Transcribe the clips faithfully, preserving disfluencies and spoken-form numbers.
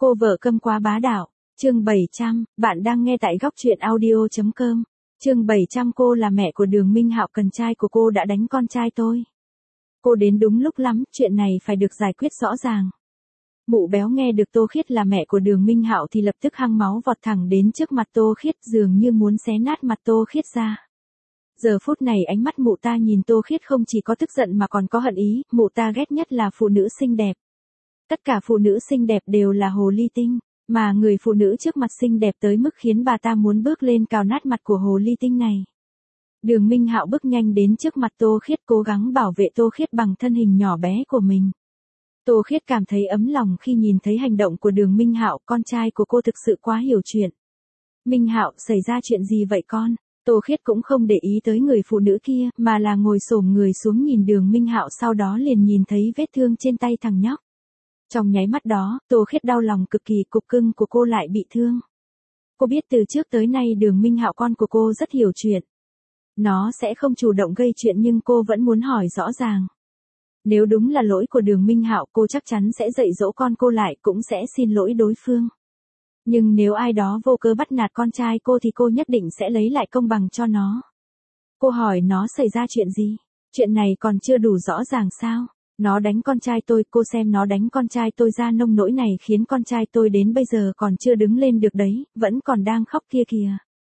Cô vợ câm quá bá đạo, chương bảy trăm, bạn đang nghe tại góc truyện audio.com. Chương bảy trăm cô là mẹ của Đường Minh Hạo, cần trai của cô đã đánh con trai tôi. Cô đến đúng lúc lắm, chuyện này phải được giải quyết rõ ràng. Mụ béo nghe được Tô Khiết là mẹ của Đường Minh Hạo thì lập tức hăng máu vọt thẳng đến trước mặt Tô Khiết, dường như muốn xé nát mặt Tô Khiết ra. Giờ phút này ánh mắt mụ ta nhìn Tô Khiết không chỉ có tức giận mà còn có hận ý, mụ ta ghét nhất là phụ nữ xinh đẹp. Tất cả phụ nữ xinh đẹp đều là hồ ly tinh, mà người phụ nữ trước mặt xinh đẹp tới mức khiến bà ta muốn bước lên cào nát mặt của hồ ly tinh này. Đường Minh Hạo bước nhanh đến trước mặt Tô Khiết, cố gắng bảo vệ Tô Khiết bằng thân hình nhỏ bé của mình. Tô Khiết cảm thấy ấm lòng khi nhìn thấy hành động của Đường Minh Hạo, con trai của cô thực sự quá hiểu chuyện. Minh Hạo, xảy ra chuyện gì vậy con? Tô Khiết cũng không để ý tới người phụ nữ kia, mà là ngồi xổm người xuống nhìn Đường Minh Hạo, sau đó liền nhìn thấy vết thương trên tay thằng nhóc. Trong nháy mắt đó, Tô Khiết đau lòng cực kỳ, cục cưng của cô lại bị thương. Cô biết từ trước tới nay Đường Minh Hạo con của cô rất hiểu chuyện. Nó sẽ không chủ động gây chuyện nhưng cô vẫn muốn hỏi rõ ràng. Nếu đúng là lỗi của Đường Minh Hạo, cô chắc chắn sẽ dạy dỗ con cô lại, cũng sẽ xin lỗi đối phương. Nhưng nếu ai đó vô cớ bắt nạt con trai cô thì cô nhất định sẽ lấy lại công bằng cho nó. Cô hỏi nó xảy ra chuyện gì? Chuyện này còn chưa đủ rõ ràng sao? Nó đánh con trai tôi, cô xem nó đánh con trai tôi ra nông nỗi này khiến con trai tôi đến bây giờ còn chưa đứng lên được đấy, vẫn còn đang khóc kia kìa.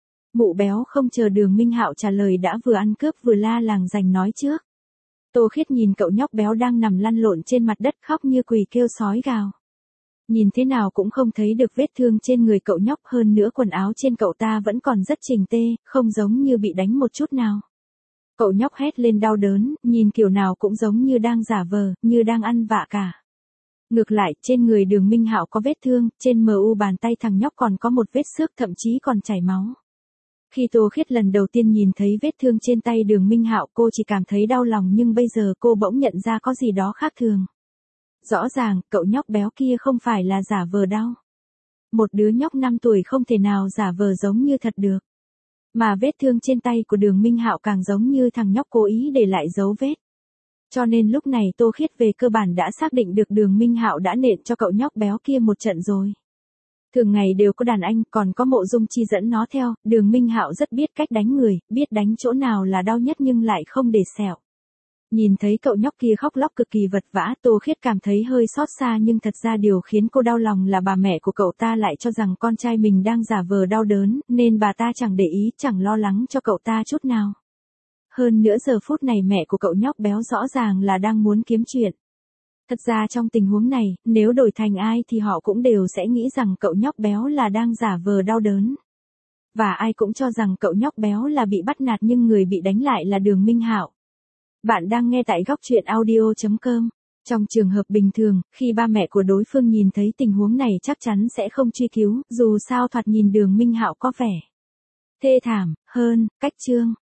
Mụ béo không chờ Đường Minh Hạo trả lời đã vừa ăn cướp vừa la làng giành nói trước. Tô Khiết nhìn cậu nhóc béo đang nằm lăn lộn trên mặt đất khóc như quỳ kêu sói gào. Nhìn thế nào cũng không thấy được vết thương trên người cậu nhóc, hơn nữa quần áo trên cậu ta vẫn còn rất chỉnh tê, không giống như bị đánh một chút nào. Cậu nhóc hét lên đau đớn, nhìn kiểu nào cũng giống như đang giả vờ, như đang ăn vạ cả. Ngược lại, trên người Đường Minh Hạo có vết thương, trên mu bàn tay thằng nhóc còn có một vết xước, thậm chí còn chảy máu. Khi Tô Khiết lần đầu tiên nhìn thấy vết thương trên tay Đường Minh Hạo, cô chỉ cảm thấy đau lòng, nhưng bây giờ cô bỗng nhận ra có gì đó khác thường. Rõ ràng, cậu nhóc béo kia không phải là giả vờ đau. Một đứa nhóc năm tuổi không thể nào giả vờ giống như thật được. Mà vết thương trên tay của Đường Minh Hạo càng giống như thằng nhóc cố ý để lại dấu vết. Cho nên lúc này Tô Khiết về cơ bản đã xác định được Đường Minh Hạo đã nện cho cậu nhóc béo kia một trận rồi. Thường ngày đều có đàn anh, còn có Mộ Dung Chi dẫn nó theo, Đường Minh Hạo rất biết cách đánh người, biết đánh chỗ nào là đau nhất nhưng lại không để sẹo. Nhìn thấy cậu nhóc kia khóc lóc cực kỳ vật vã, Tô Khiết cảm thấy hơi xót xa, nhưng thật ra điều khiến cô đau lòng là bà mẹ của cậu ta lại cho rằng con trai mình đang giả vờ đau đớn, nên bà ta chẳng để ý, chẳng lo lắng cho cậu ta chút nào. Hơn nữa giờ phút này mẹ của cậu nhóc béo rõ ràng là đang muốn kiếm chuyện. Thật ra trong tình huống này, nếu đổi thành ai thì họ cũng đều sẽ nghĩ rằng cậu nhóc béo là đang giả vờ đau đớn. Và ai cũng cho rằng cậu nhóc béo là bị bắt nạt, nhưng người bị đánh lại là Đường Minh Hạo. Bạn đang nghe tại góc truyện audio.com. Trong trường hợp bình thường, khi ba mẹ của đối phương nhìn thấy tình huống này chắc chắn sẽ không truy cứu, dù sao thoạt nhìn Đường Minh Hạo có vẻ thê thảm hơn. Cách chương